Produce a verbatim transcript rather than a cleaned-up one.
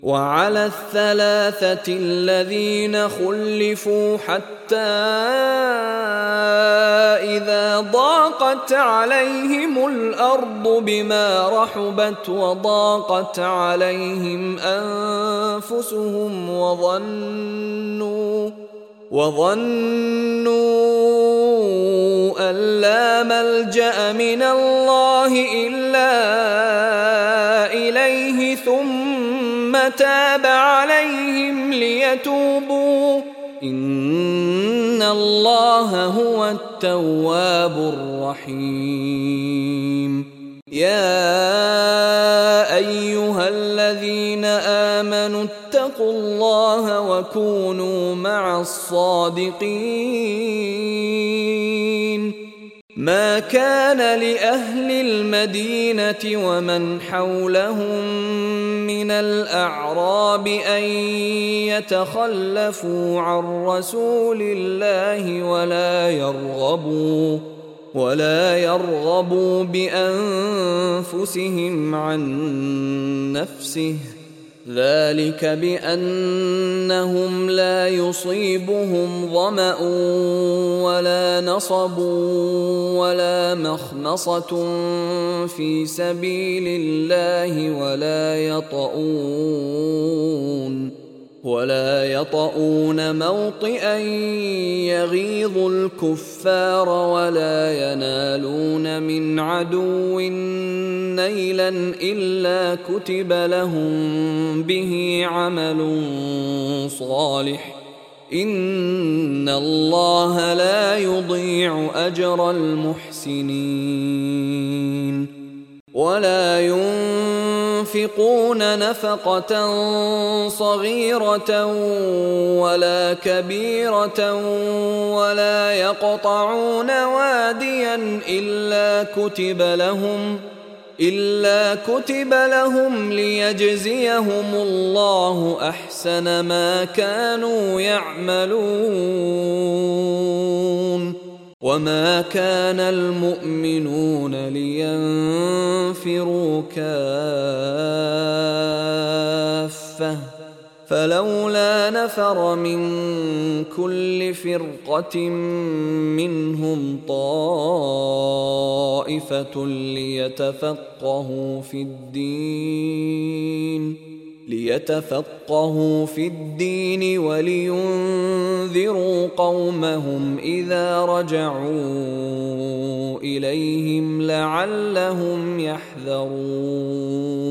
وعلى الثلاثة الذين خلفوا حتى إذا ضاقت عليهم الأرض بما رحبت وضاقت عليهم أنفسهم وظنوا وظنوا أن لا ملجأ من الله إلا إليه ثم تاب عليهم ليتوبوا إن الله هو التواب الرحيم. يا أيها الذين آمنوا اتقوا الله وكونوا مع الصادقين. ما كان لأهل المدينة ومن حولهم من الأعراب أن يتخلفوا عن رسول الله ولا يرغبوا ولا يرغبوا بأنفسهم عن نفسه، ذلك بأنهم لا يصيبهم ظمأ ولا نصب ولا مخمصة في سبيل الله ولا يطؤون ولا يطؤون موطئا يغيظ الكفار ولا ينالون من عدو نيلا إلا كتب لهم به عمل صالح إن الله لا يضيع أجر المحسنين. ولا ينفقون نفقة صغيرة ولا كبيرة ولا يقطعون واديا إلا كتب لهم إلا كتب لهم ليجزيهم الله أحسن ما كانوا يعملون. وما كان المؤمنون لينفروا كافة فلولا نفر من كل فرقة منهم طائفة ليتفقهوا في الدين ليتفقهوا في الدين ولينذروا قومهم إذا رجعوا إليهم لعلهم يحذرون.